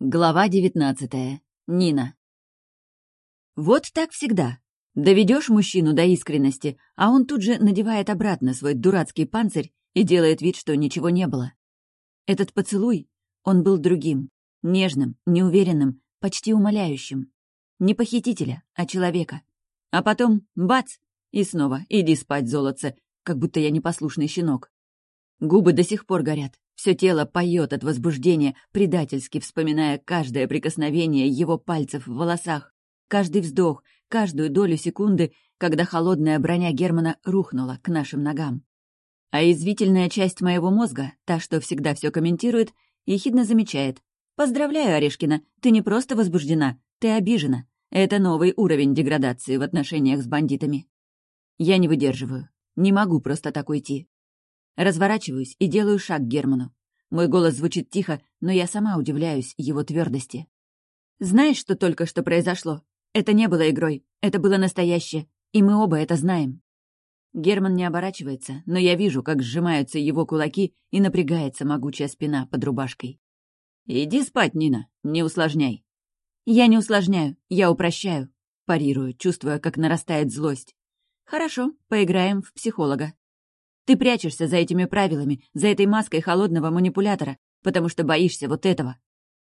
Глава 19. Нина. Вот так всегда. Доведешь мужчину до искренности, а он тут же надевает обратно свой дурацкий панцирь и делает вид, что ничего не было. Этот поцелуй, он был другим, нежным, неуверенным, почти умоляющим. Не похитителя, а человека. А потом — бац! И снова иди спать, золотце, как будто я непослушный щенок. Губы до сих пор горят, все тело поет от возбуждения, предательски вспоминая каждое прикосновение его пальцев в волосах, каждый вздох, каждую долю секунды, когда холодная броня Германа рухнула к нашим ногам. А язвительная часть моего мозга, та, что всегда все комментирует, ехидно замечает: «Поздравляю, Орешкина, ты не просто возбуждена, ты обижена. Это новый уровень деградации в отношениях с бандитами». Я не выдерживаю, не могу просто так уйти. Разворачиваюсь и делаю шаг к Герману. Мой голос звучит тихо, но я сама удивляюсь его твердости. «Знаешь, что только что произошло? Это не было игрой, это было настоящее, и мы оба это знаем». Герман не оборачивается, но я вижу, как сжимаются его кулаки и напрягается могучая спина под рубашкой. «Иди спать, Нина, не усложняй». «Я не усложняю, я упрощаю», — парирую, чувствуя, как нарастает злость. «Хорошо, поиграем в психолога. Ты прячешься за этими правилами, за этой маской холодного манипулятора, потому что боишься вот этого».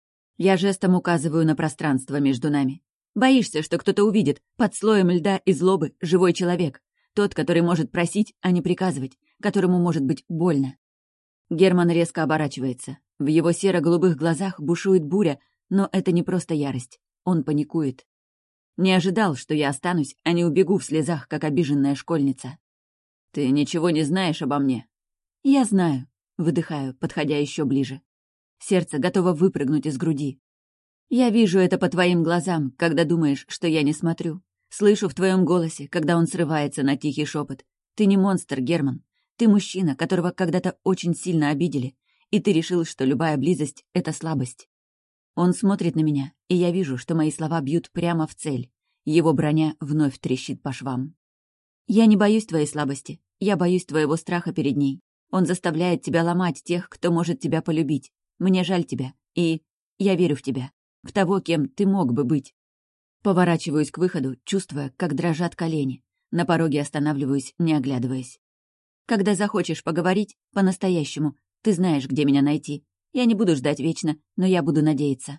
Я жестом указываю на пространство между нами. Боишься, что кто-то увидит, под слоем льда и злобы живой человек. Тот, который может просить, а не приказывать, которому может быть больно. Герман резко оборачивается. В его серо-голубых глазах бушует буря, но это не просто ярость. Он паникует. Не ожидал, что я останусь, а не убегу в слезах, как обиженная школьница. «Ты ничего не знаешь обо мне?» «Я знаю», — выдыхаю, подходя еще ближе. Сердце готово выпрыгнуть из груди. «Я вижу это по твоим глазам, когда думаешь, что я не смотрю. Слышу в твоем голосе, когда он срывается на тихий шепот. Ты не монстр, Герман. Ты мужчина, которого когда-то очень сильно обидели, и ты решил, что любая близость — это слабость». Он смотрит на меня, и я вижу, что мои слова бьют прямо в цель. Его броня вновь трещит по швам. «Я не боюсь твоей слабости. Я боюсь твоего страха перед ней. Он заставляет тебя ломать тех, кто может тебя полюбить. Мне жаль тебя. И я верю в тебя. В того, кем ты мог бы быть». Поворачиваюсь к выходу, чувствуя, как дрожат колени. На пороге останавливаюсь, не оглядываясь. «Когда захочешь поговорить, по-настоящему, ты знаешь, где меня найти. Я не буду ждать вечно, но я буду надеяться».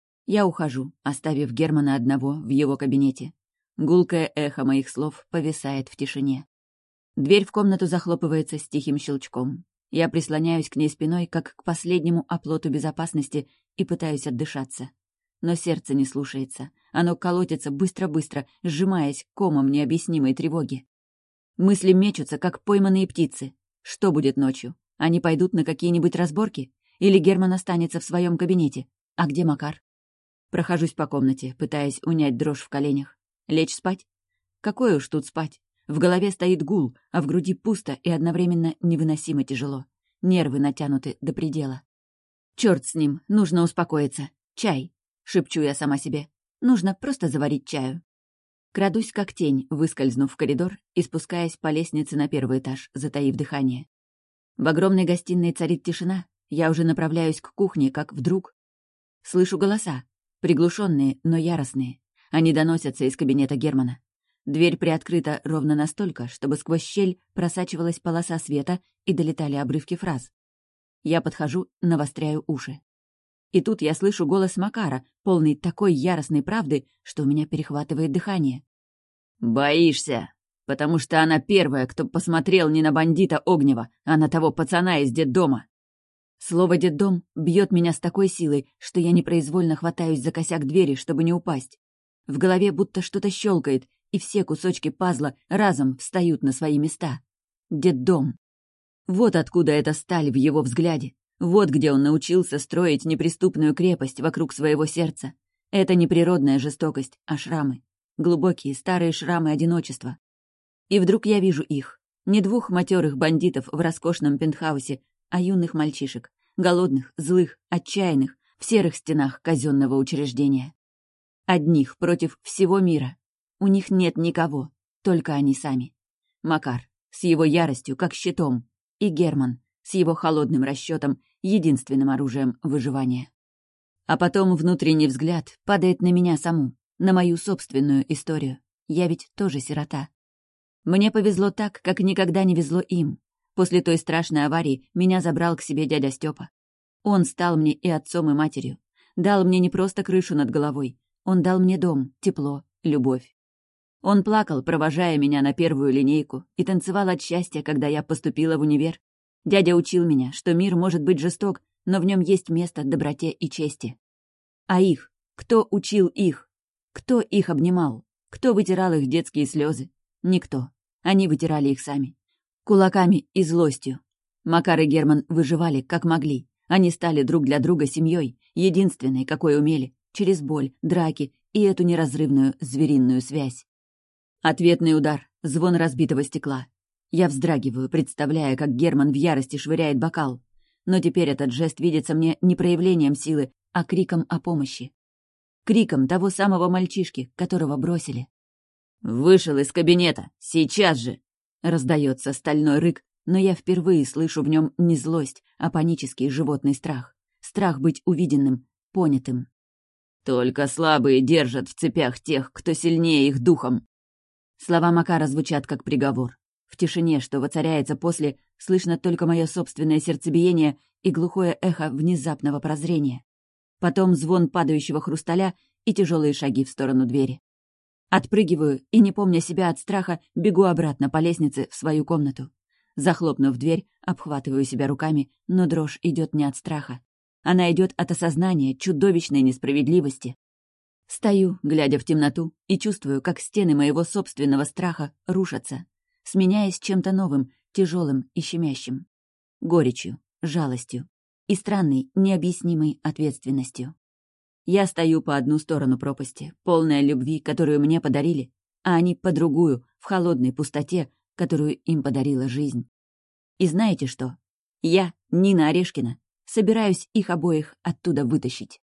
Я ухожу, оставив Германа одного в его кабинете. Гулкое эхо моих слов повисает в тишине. Дверь в комнату захлопывается с тихим щелчком. Я прислоняюсь к ней спиной, как к последнему оплоту безопасности, и пытаюсь отдышаться. Но сердце не слушается. Оно колотится быстро-быстро, сжимаясь комом необъяснимой тревоги. Мысли мечутся, как пойманные птицы. Что будет ночью? Они пойдут на какие-нибудь разборки? Или Герман останется в своем кабинете? А где Макар? Прохожусь по комнате, пытаясь унять дрожь в коленях. Лечь спать? Какое уж тут спать? В голове стоит гул, а в груди пусто и одновременно невыносимо тяжело. Нервы натянуты до предела. Черт с ним, нужно успокоиться. Чай. Шепчу я сама себе. Нужно просто заварить чаю. Крадусь как тень, выскользнув в коридор и спускаясь по лестнице на первый этаж, затаив дыхание. В огромной гостиной царит тишина. Я уже направляюсь к кухне, как вдруг... Слышу голоса. Приглушенные, но яростные. Они доносятся из кабинета Германа. Дверь приоткрыта ровно настолько, чтобы сквозь щель просачивалась полоса света и долетали обрывки фраз. Я подхожу, навостряю уши. И тут я слышу голос Макара, полный такой яростной правды, что у меня перехватывает дыхание. «Боишься, потому что она первая, кто посмотрел не на бандита Огнева, а на того пацана из детдома». Слово «детдом» бьет меня с такой силой, что я непроизвольно хватаюсь за косяк двери, чтобы не упасть. В голове будто что-то щелкает, и все кусочки пазла разом встают на свои места. Детдом. Вот откуда эта сталь в его взгляде. Вот где он научился строить неприступную крепость вокруг своего сердца. Это не природная жестокость, а шрамы. Глубокие старые шрамы одиночества. И вдруг я вижу их. Не двух матерых бандитов в роскошном пентхаусе, а юных мальчишек. Голодных, злых, отчаянных, в серых стенах казенного учреждения. Одних против всего мира. У них нет никого, только они сами. Макар с его яростью, как щитом, и Герман с его холодным расчетом, единственным оружием выживания. А потом внутренний взгляд падает на меня саму, на мою собственную историю. Я ведь тоже сирота. Мне повезло так, как никогда не везло им. После той страшной аварии меня забрал к себе дядя Степа. Он стал мне и отцом, и матерью. Дал мне не просто крышу над головой. Он дал мне дом, тепло, любовь. Он плакал, провожая меня на первую линейку, и танцевал от счастья, когда я поступила в универ. Дядя учил меня, что мир может быть жесток, но в нем есть место доброте и чести. А их? Кто учил их? Кто их обнимал? Кто вытирал их детские слезы? Никто. Они вытирали их сами. Кулаками и злостью. Макар и Герман выживали, как могли. Они стали друг для друга семьей, единственной, какой умели, через боль, драки и эту неразрывную звериную связь. Ответный удар, звон разбитого стекла. Я вздрагиваю, представляя, как Герман в ярости швыряет бокал. Но теперь этот жест видится мне не проявлением силы, а криком о помощи. Криком того самого мальчишки, которого бросили. «Вышел из кабинета! Сейчас же!» Раздается стальной рык, но я впервые слышу в нем не злость, а панический животный страх. Страх быть увиденным, понятым. «Только слабые держат в цепях тех, кто сильнее их духом!» Слова Макара звучат как приговор. В тишине, что воцаряется после, слышно только мое собственное сердцебиение и глухое эхо внезапного прозрения. Потом звон падающего хрусталя и тяжелые шаги в сторону двери. Отпрыгиваю и, не помня себя от страха, бегу обратно по лестнице в свою комнату. Захлопнув дверь, обхватываю себя руками, но дрожь идет не от страха. Она идет от осознания чудовищной несправедливости. Стою, глядя в темноту, и чувствую, как стены моего собственного страха рушатся, сменяясь чем-то новым, тяжелым и щемящим. Горечью, жалостью и странной, необъяснимой ответственностью. Я стою по одну сторону пропасти, полная любви, которую мне подарили, а они по другую, в холодной пустоте, которую им подарила жизнь. И знаете что? Я, Нина Орешкина, собираюсь их обоих оттуда вытащить.